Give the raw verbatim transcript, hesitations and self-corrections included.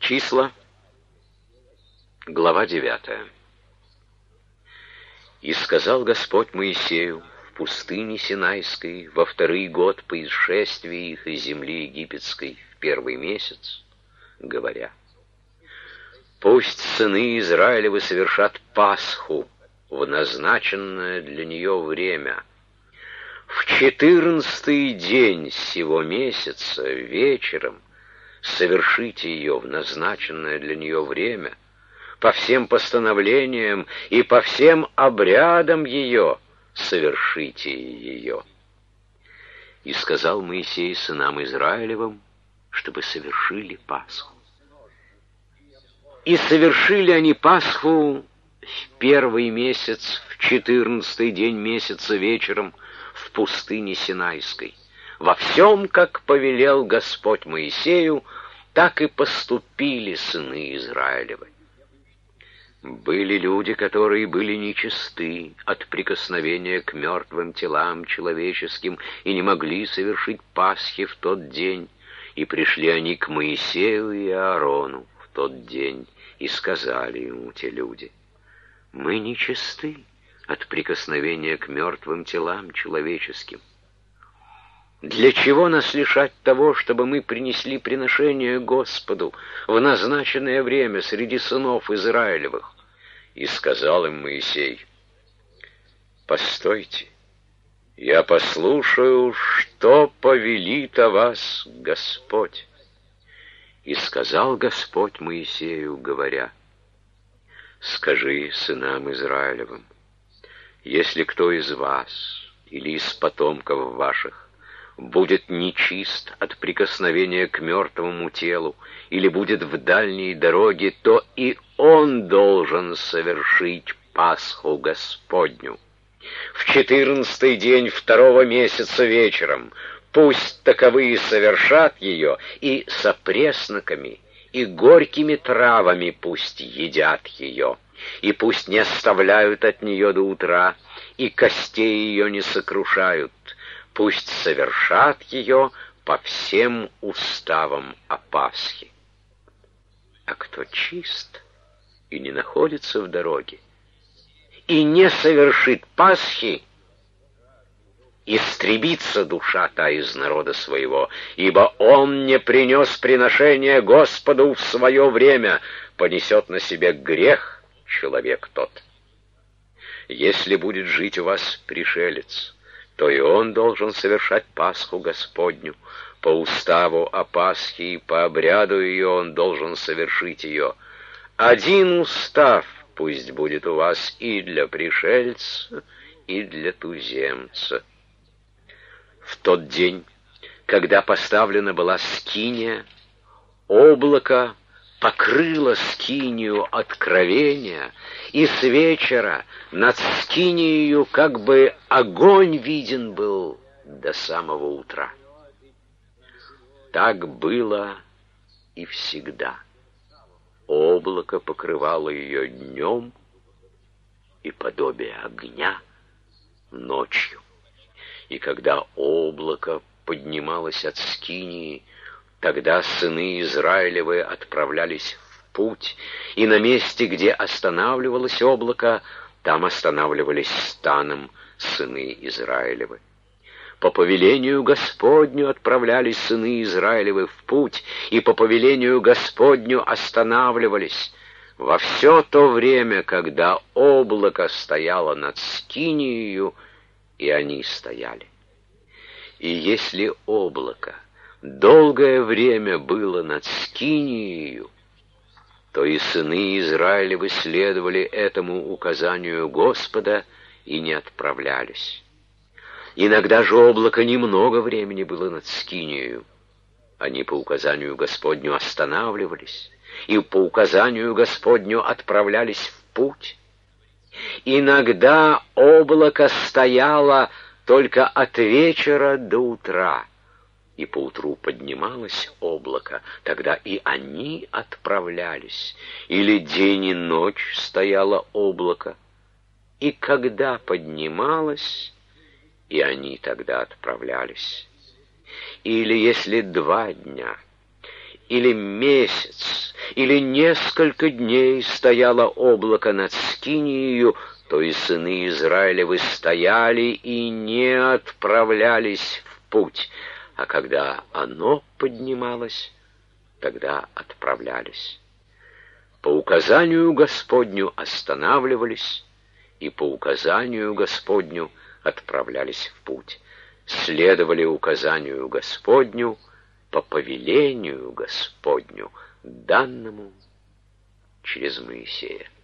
Числа, глава девятая. «И сказал Господь Моисею в пустыне Синайской во второй год по исшествии их из земли египетской в первый месяц, говоря: пусть сыны Израилевы совершат Пасху в назначенное для нее время. В четырнадцатый день сего месяца вечером совершите ее в назначенное для нее время, по всем постановлениям и по всем обрядам ее совершите ее». И сказал Моисей сынам Израилевым, чтобы совершили Пасху. И совершили они Пасху в первый месяц, в четырнадцатый день месяца вечером в пустыне Синайской. Во всем, как повелел Господь Моисею, так и поступили сыны Израилевы. Были люди, которые были нечисты от прикосновения к мертвым телам человеческим и не могли совершить Пасхи в тот день, и пришли они к Моисею и Аарону в тот день, и сказали ему те люди: «Мы нечисты от прикосновения к мертвым телам человеческим. Для чего нас лишать того, чтобы мы принесли приношение Господу в назначенное время среди сынов Израилевых?» И сказал им Моисей: «Постойте, я послушаю, что повелит о вас Господь». И сказал Господь Моисею, говоря: «Скажи сынам Израилевым: если кто из вас или из потомков ваших будет нечист от прикосновения к мертвому телу или будет в дальней дороге, то и он должен совершить Пасху Господню. В четырнадцатый день второго месяца вечером пусть таковые совершат ее, и с опресноками и горькими травами пусть едят ее, и пусть не оставляют от нее до утра, и костей ее не сокрушают. Пусть совершат ее по всем уставам о Пасхе. А кто чист и не находится в дороге, и не совершит Пасхи, истребится душа та из народа своего, ибо он не принес приношение Господу в свое время, понесет на себе грех человек тот. Если будет жить у вас пришелец, то и он должен совершать Пасху Господню. По уставу о Пасхе и по обряду ее он должен совершить ее. Один устав пусть будет у вас и для пришельца, и для туземца. В тот день, когда поставлена была скиния, облако покрыло скинию откровения, и с вечера над скинией как бы огонь виден был до самого утра. Так было и всегда. Облако покрывало ее днем, и подобие огня ночью. И когда облако поднималось от скинии, тогда сыны Израилевы отправлялись в путь, и на месте, где останавливалось облако, там останавливались станом сыны Израилевы. По повелению Господню отправлялись сыны Израилевы в путь, и по повелению Господню останавливались во все то время, когда облако стояло над скинией, и они стояли. И если облако долгое время было над скинией, то и сыны Израилевы следовали этому указанию Господа и не отправлялись. Иногда же облако немного времени было над скинией. Они по указанию Господню останавливались, и по указанию Господню отправлялись в путь. Иногда облако стояло только от вечера до утра, и поутру поднималось облако, тогда и они отправлялись, или день и ночь стояло облако, и когда поднималось, и они тогда отправлялись. Или если два дня, или месяц, или несколько дней стояло облако над Скинией, то и сыны Израилевы стояли и не отправлялись в путь, а когда оно поднималось, тогда отправлялись. По указанию Господню останавливались, и по указанию Господню отправлялись в путь. Следовали указанию Господню по повелению Господню, данному через Моисея.